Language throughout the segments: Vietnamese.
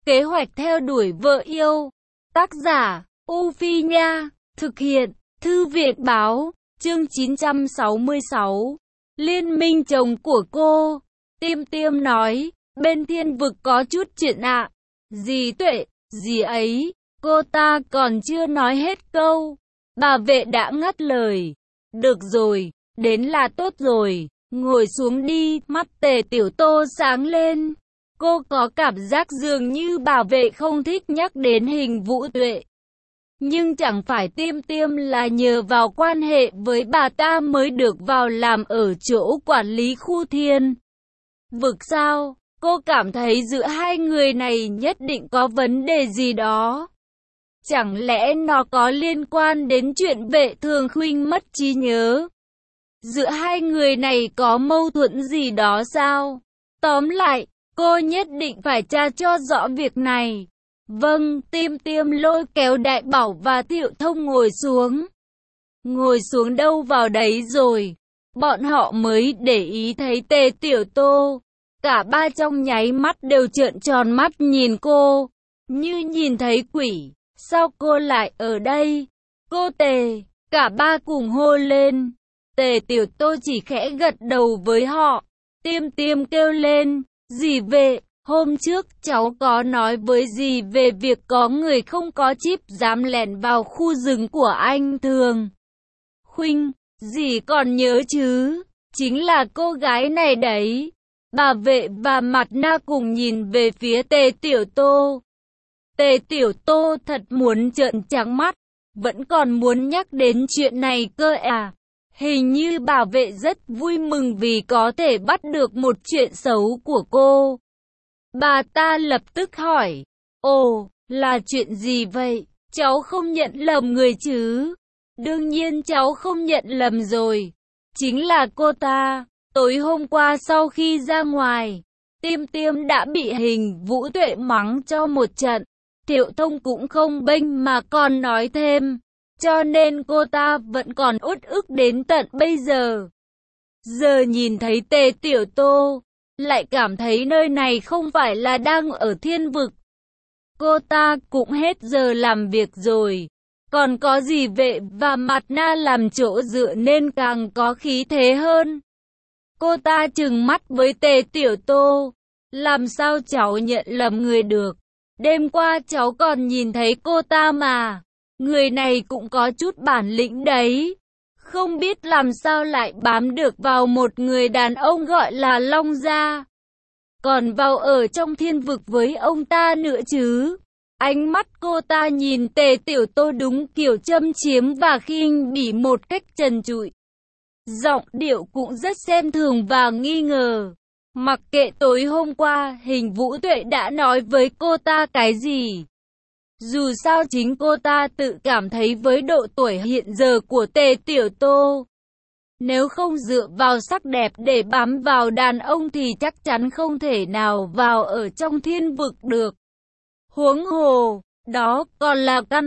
Kế hoạch theo đuổi vợ yêu. Tác giả, U Phi Nha. Thực hiện, Thư viện Báo. Chương 966. Liên minh chồng của cô. Tiêm Tiêm nói, bên Thiên Vực có chút chuyện ạ. Dì Tuệ, dì ấy. Cô ta còn chưa nói hết câu. Bà vệ đã ngắt lời. Được rồi, đến là tốt rồi. Ngồi xuống đi. Mắt Tề Tiểu Tô sáng lên. Cô có cảm giác dường như bà vệ không thích nhắc đến Hình Vũ Tuệ. Nhưng chẳng phải Tiêm Tiêm là nhờ vào quan hệ với bà ta mới được vào làm ở chỗ quản lý khu Thiên Vực sao? Cô cảm thấy giữa hai người này nhất định có vấn đề gì đó. Chẳng lẽ nó có liên quan đến chuyện Vệ Thường Khuynh mất trí nhớ? Giữa hai người này có mâu thuẫn gì đó sao? Tóm lại, cô nhất định phải tra cho rõ việc này. Vâng, Tiêm Tiêm lôi kéo Đại Bảo và Thiệu Thông ngồi xuống. Ngồi xuống đâu vào đấy rồi. Bọn họ mới để ý thấy Tề Tiểu Tô. Cả ba trong nháy mắt đều trợn tròn mắt nhìn cô. Như nhìn thấy quỷ. Sao cô lại ở đây? Cô Tề. Cả ba cùng hô lên. Tề Tiểu Tô chỉ khẽ gật đầu với họ. Tiêm Tiêm kêu lên. Dì Vệ. Hôm trước cháu có nói với dì về việc có người không có chip dám lẻn vào khu rừng của anh Thường Khuynh. Dì còn nhớ chứ? Chính là cô gái này đấy. Bà vệ và Mặt Na cùng nhìn về phía Tề Tiểu Tô. Tề Tiểu Tô thật muốn trợn trắng mắt. Vẫn còn muốn nhắc đến chuyện này cơ à? Hình như bà vệ rất vui mừng vì có thể bắt được một chuyện xấu của cô. Bà ta lập tức hỏi, ồ, là chuyện gì vậy? Cháu không nhận lầm người chứ? Đương nhiên cháu không nhận lầm rồi. Chính là cô ta. Tối hôm qua sau khi ra ngoài, Tiêm Tiêm đã bị Hình Vũ Tuệ mắng cho một trận. Thiệu Thông cũng không bênh mà còn nói thêm. Cho nên cô ta vẫn còn uất ức đến tận bây giờ. Giờ nhìn thấy Tề Tiểu Tô, lại cảm thấy nơi này không phải là đang ở Thiên Vực. Cô ta cũng hết giờ làm việc rồi. Còn có dì Vệ và Mặt Na làm chỗ dựa nên càng có khí thế hơn. Cô ta trừng mắt với Tề Tiểu Tô. Làm sao cháu nhận lầm người được? Đêm qua cháu còn nhìn thấy cô ta mà. Người này cũng có chút bản lĩnh đấy. Không biết làm sao lại bám được vào một người đàn ông gọi là Long Gia. Còn vào ở trong Thiên Vực với ông ta nữa chứ. Ánh mắt cô ta nhìn Tề Tiểu Tô đúng kiểu châm chiếm và khinh bỉ một cách trần trụi. Giọng điệu cũng rất xem thường và nghi ngờ. Mặc kệ tối hôm qua Hình Vũ Tuệ đã nói với cô ta cái gì. Dù sao chính cô ta tự cảm thấy với độ tuổi hiện giờ của Tề Tiểu Tô, nếu không dựa vào sắc đẹp để bám vào đàn ông thì chắc chắn không thể nào vào ở trong Thiên Vực được. Huống hồ, đó còn là căn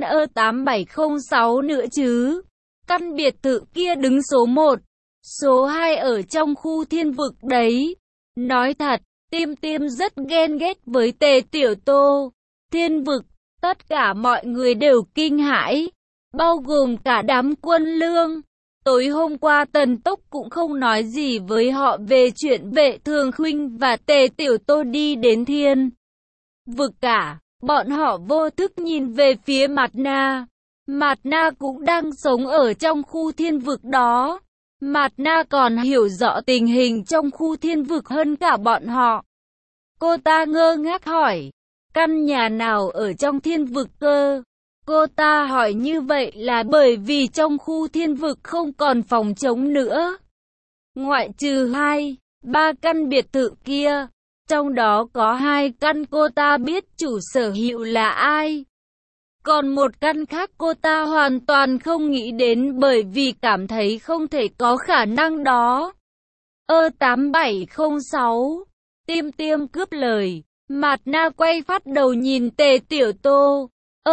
E8706 nữa chứ. Căn biệt thự kia đứng số 1, số 2 ở trong khu Thiên Vực đấy. Nói thật, Tiêm Tiêm rất ghen ghét với Tề Tiểu Tô. Thiên Vực, tất cả mọi người đều kinh hãi, bao gồm cả đám quân lương. Tối hôm qua Tần Tốc cũng không nói gì với họ về chuyện Vệ Thường Khuynh và Tề Tiểu Tô đi đến Thiên Vực cả. Bọn họ vô thức nhìn về phía Mặt Na. Mặt Na cũng đang sống ở trong khu Thiên Vực đó. Mặt Na còn hiểu rõ tình hình trong khu Thiên Vực hơn cả bọn họ. Cô ta ngơ ngác hỏi, căn nhà nào ở trong Thiên Vực cơ? Cô ta hỏi như vậy là bởi vì trong khu Thiên Vực không còn phòng trống nữa. Ngoại trừ 2, 3 căn biệt thự kia, trong đó có 2 căn cô ta biết chủ sở hữu là ai. Còn một căn khác cô ta hoàn toàn không nghĩ đến bởi vì cảm thấy không thể có khả năng đó. E8706. Tiêm Tiêm cướp lời. Mặt Na quay phát đầu nhìn Tề Tiểu Tô.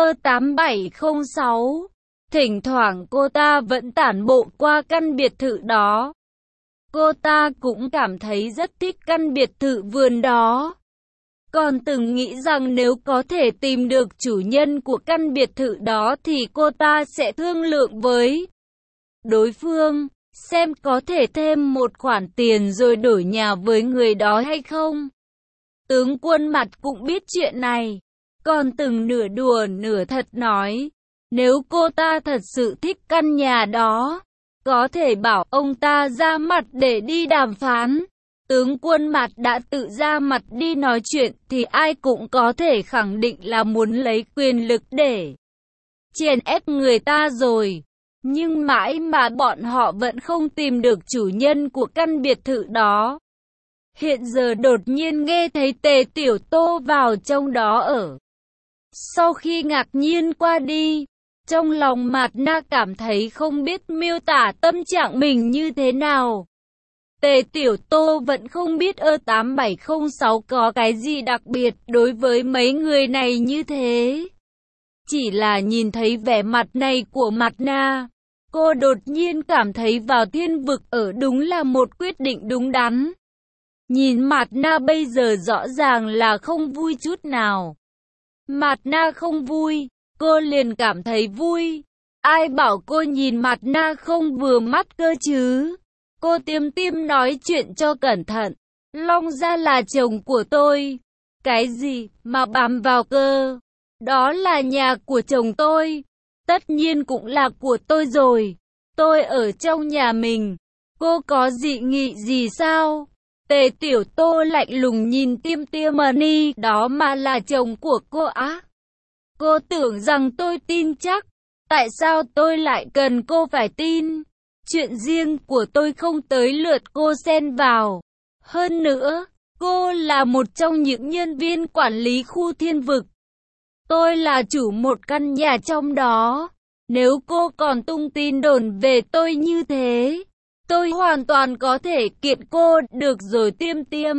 E8706. Thỉnh thoảng cô ta vẫn tản bộ qua căn biệt thự đó. Cô ta cũng cảm thấy rất thích căn biệt thự vườn đó. Còn từng nghĩ rằng nếu có thể tìm được chủ nhân của căn biệt thự đó thì cô ta sẽ thương lượng với đối phương, xem có thể thêm một khoản tiền rồi đổi nhà với người đó hay không. Tướng Quân Mặt cũng biết chuyện này, còn từng nửa đùa nửa thật nói, nếu cô ta thật sự thích căn nhà đó, có thể bảo ông ta ra mặt để đi đàm phán. Tướng Quân Mặt đã tự ra mặt đi nói chuyện thì ai cũng có thể khẳng định là muốn lấy quyền lực để chèn ép người ta rồi. Nhưng mãi mà bọn họ vẫn không tìm được chủ nhân của căn biệt thự đó. Hiện giờ đột nhiên nghe thấy Tề Tiểu Tô vào trong đó ở. Sau khi ngạc nhiên qua đi, trong lòng Mạt Na cảm thấy không biết miêu tả tâm trạng mình như thế nào. Tề Tiểu Tô vẫn không biết 8706 có cái gì đặc biệt đối với mấy người này như thế. Chỉ là nhìn thấy vẻ mặt này của Mạt Na, cô đột nhiên cảm thấy vào thiên vực ở đúng là một quyết định đúng đắn. Nhìn Mạt Na bây giờ rõ ràng là không vui chút nào. Mạt Na không vui, cô liền cảm thấy vui. Ai bảo cô nhìn Mạt Na không vừa mắt cơ chứ? Cô tiêm tiêm nói chuyện cho cẩn thận. Long Gia là chồng của tôi. Cái gì mà bám vào cơ? Đó là nhà của chồng tôi. Tất nhiên cũng là của tôi rồi. Tôi ở trong nhà mình. Cô có dị nghị gì sao? Tề Tiểu Tô lạnh lùng nhìn Tiêm Tiêm Money, đó mà là chồng của cô á? Cô tưởng rằng tôi tin chắc. Tại sao tôi lại cần cô phải tin? Chuyện riêng của tôi không tới lượt cô xen vào. Hơn nữa, cô là một trong những nhân viên quản lý khu thiên vực. Tôi là chủ một căn nhà trong đó. Nếu cô còn tung tin đồn về tôi như thế, tôi hoàn toàn có thể kiện cô. Được rồi Tiêm Tiêm,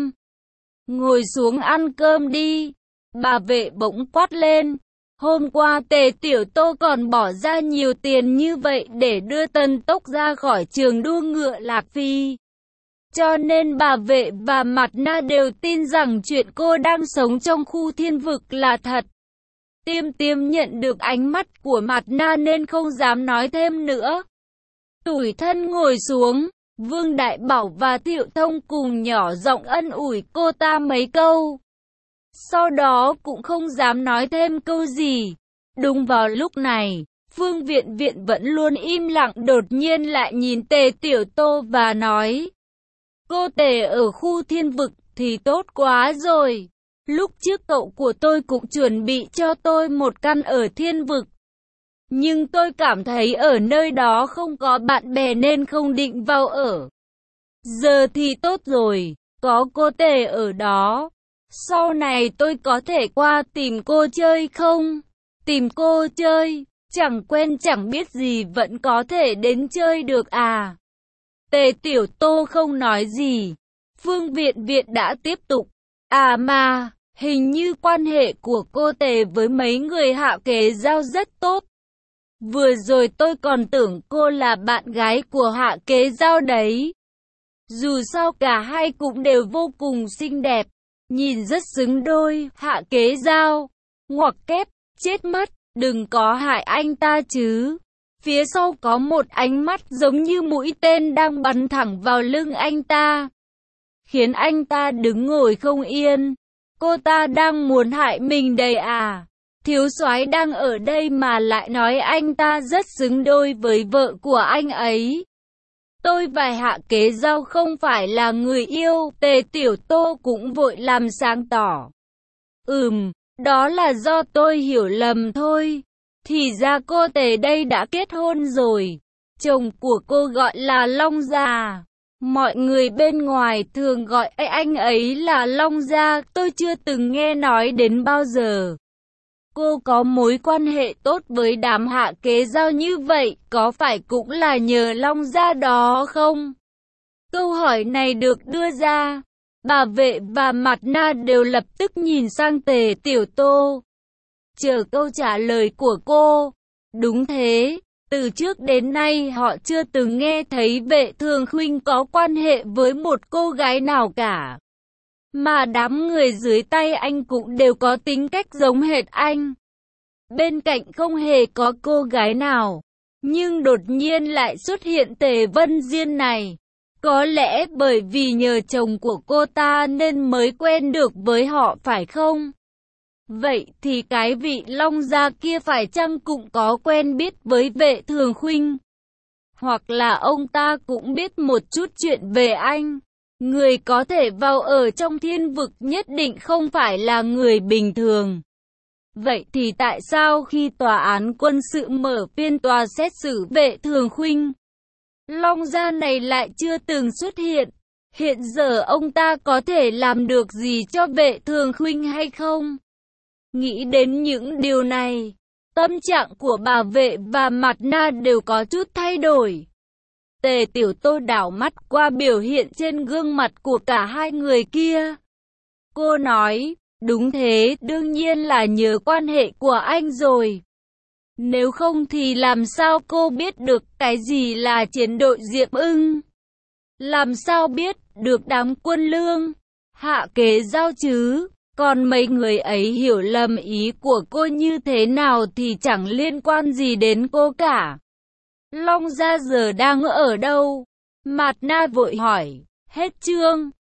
ngồi xuống ăn cơm đi. Bà vệ bỗng quát lên. Hôm qua Tề Tiểu Tô còn bỏ ra nhiều tiền như vậy để đưa Tân Tốc ra khỏi trường đua ngựa Lạc Phi. Cho nên bà vệ và Mạt Na đều tin rằng chuyện cô đang sống trong khu thiên vực là thật. Tiêm Tiêm nhận được ánh mắt của Mạt Na nên không dám nói thêm nữa. Tủi thân ngồi xuống, Vương Đại Bảo và Thiệu Thông cùng nhỏ giọng ân ủi cô ta mấy câu. Sau đó cũng không dám nói thêm câu gì. Đúng vào lúc này, Phương Viện Viện vẫn luôn im lặng đột nhiên lại nhìn Tề Tiểu Tô và nói. Cô Tề ở khu thiên vực thì tốt quá rồi. Lúc trước cậu của tôi cũng chuẩn bị cho tôi một căn ở thiên vực. Nhưng tôi cảm thấy ở nơi đó không có bạn bè nên không định vào ở. Giờ thì tốt rồi, có cô Tề ở đó. Sau này tôi có thể qua tìm cô chơi không? Tìm cô chơi, chẳng quen chẳng biết gì vẫn có thể đến chơi được à? Tề Tiểu Tô không nói gì. Phương Viện Viện đã tiếp tục. À mà, hình như quan hệ của cô Tề với mấy người Hạ Kế Giao rất tốt. Vừa rồi tôi còn tưởng cô là bạn gái của Hạ Kế Giao đấy. Dù sao cả hai cũng đều vô cùng xinh đẹp. Nhìn rất xứng đôi. Hạ Kế Giao, ngoặc kép, chết mất, đừng có hại anh ta chứ. Phía sau có một ánh mắt giống như mũi tên đang bắn thẳng vào lưng anh ta, khiến anh ta đứng ngồi không yên. Cô ta đang muốn hại mình đây à? Thiếu soái đang ở đây mà lại nói anh ta rất xứng đôi với vợ của anh ấy. Tôi và Hạ Kế Giao không phải là người yêu. Tề Tiểu Tô cũng vội làm sáng tỏ. Đó là do tôi hiểu lầm thôi. Thì ra cô Tề đây đã kết hôn rồi. Chồng của cô gọi là Long Gia. Mọi người bên ngoài thường gọi anh ấy là Long Gia. Tôi chưa từng nghe nói đến bao giờ. Cô có mối quan hệ tốt với đám Hạ Kế Giao như vậy, có phải cũng là nhờ Long Gia đó không? Câu hỏi này được đưa ra. Bà vệ và Mạt Na đều lập tức nhìn sang Tề Tiểu Tô, chờ câu trả lời của cô. Đúng thế, từ trước đến nay họ chưa từng nghe thấy Vệ Thường Khuynh có quan hệ với một cô gái nào cả. mà đám người dưới tay anh cũng đều có tính cách giống hệt anh. Bên cạnh không hề có cô gái nào, nhưng đột nhiên lại xuất hiện Tề Vân Diên này. Có lẽ bởi vì nhờ chồng của cô ta nên mới quen được với họ phải không? Vậy thì cái vị Long gia kia phải chăng cũng có quen biết với Vệ Thường Khuynh? Hoặc là ông ta cũng biết một chút chuyện về anh? Người có thể vào ở trong thiên vực nhất định không phải là người bình thường. Vậy thì tại sao khi tòa án quân sự mở phiên tòa xét xử Vệ Thường Khuynh, Long gia này lại chưa từng xuất hiện? Hiện giờ ông ta có thể làm được gì cho Vệ Thường Khuynh hay không? Nghĩ đến những điều này, tâm trạng của bà Vệ và Mạt Na đều có chút thay đổi. Tề Tiểu Tô đảo mắt qua biểu hiện trên gương mặt của cả hai người kia. Cô nói, đúng thế, đương nhiên là nhờ quan hệ của anh rồi. Nếu không thì làm sao cô biết được cái gì là chiến đội Diệp Ưng? Làm sao biết được đám quân lương, hạ kế giao chứ? Còn mấy người ấy hiểu lầm ý của cô như thế nào thì chẳng liên quan gì đến cô cả. Long gia giờ đang ở đâu? Mạt Na vội hỏi, hết chương.